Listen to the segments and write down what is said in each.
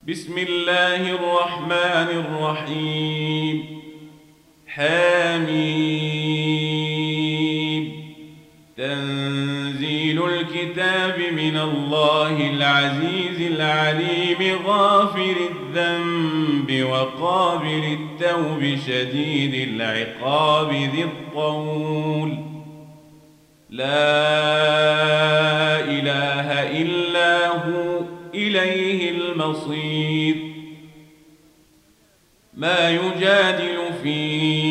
بسم الله الرحمن الرحيم. حميم. تنزيل الكتاب من الله العزيز العليم غافر الذنب وقابل التوب شديد العقاب ذي الطول. لا إله إلا هو إليه المصير. ما يجادل في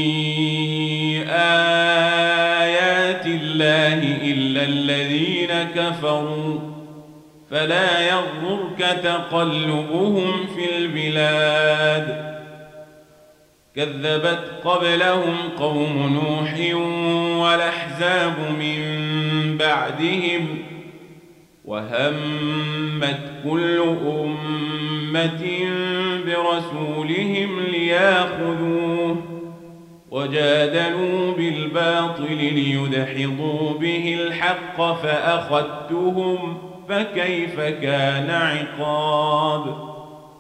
آيات الله إلا الذين كفروا فلا يغررك تقلبهم في البلاد. كذبت قبلهم قوم نوح والأحزاب من بعدهم وهمت كل أمة برسولهم ليأخذوه وجادلوا بالباطل ليدحضوا به الحق فأخذتهم فكيف كان عقاب.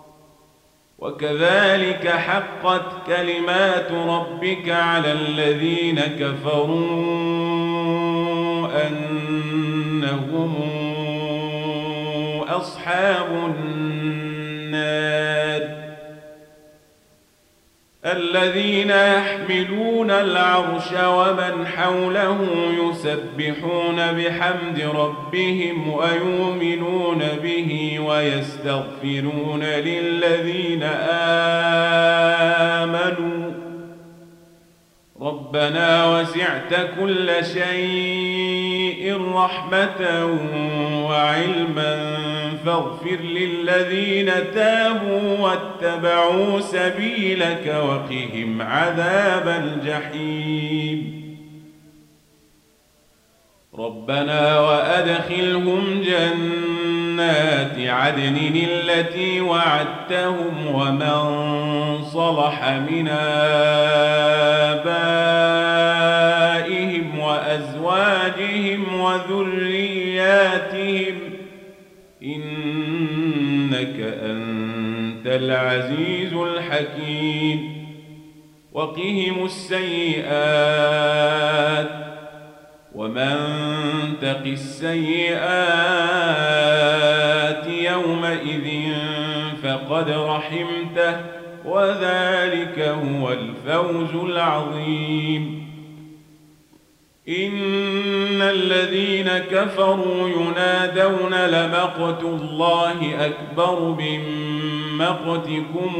وكذلك حقت كلمات ربك على الذين كفروا أنهم أصحاب النار. الذين يحملون العرش ومن حوله يسبحون بحمد ربهم ويؤمنون به ويستغفرون للذين آمنوا ربنا وسعت كل شيء رحمة وعلما فاغفر للذين تابوا واتبعوا سبيلك وقهم عذاب الجحيم. ربنا وأدخلهم جنات عدن التي وعدتهم ومن صلح من آبائهم وأزواجهم وذرياتهم إنك أنت العزيز الحكيم. وقهم السيئات ومن تق السيئات يومئذ فقد رحمته وذلك هو الفوز العظيم. إن الذين كفروا ينادون لمقت الله أكبر من مقتكم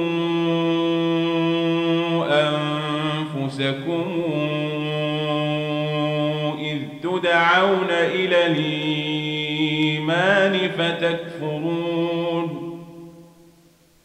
أنفسكم تدعون إلى الإيمان فتكفرون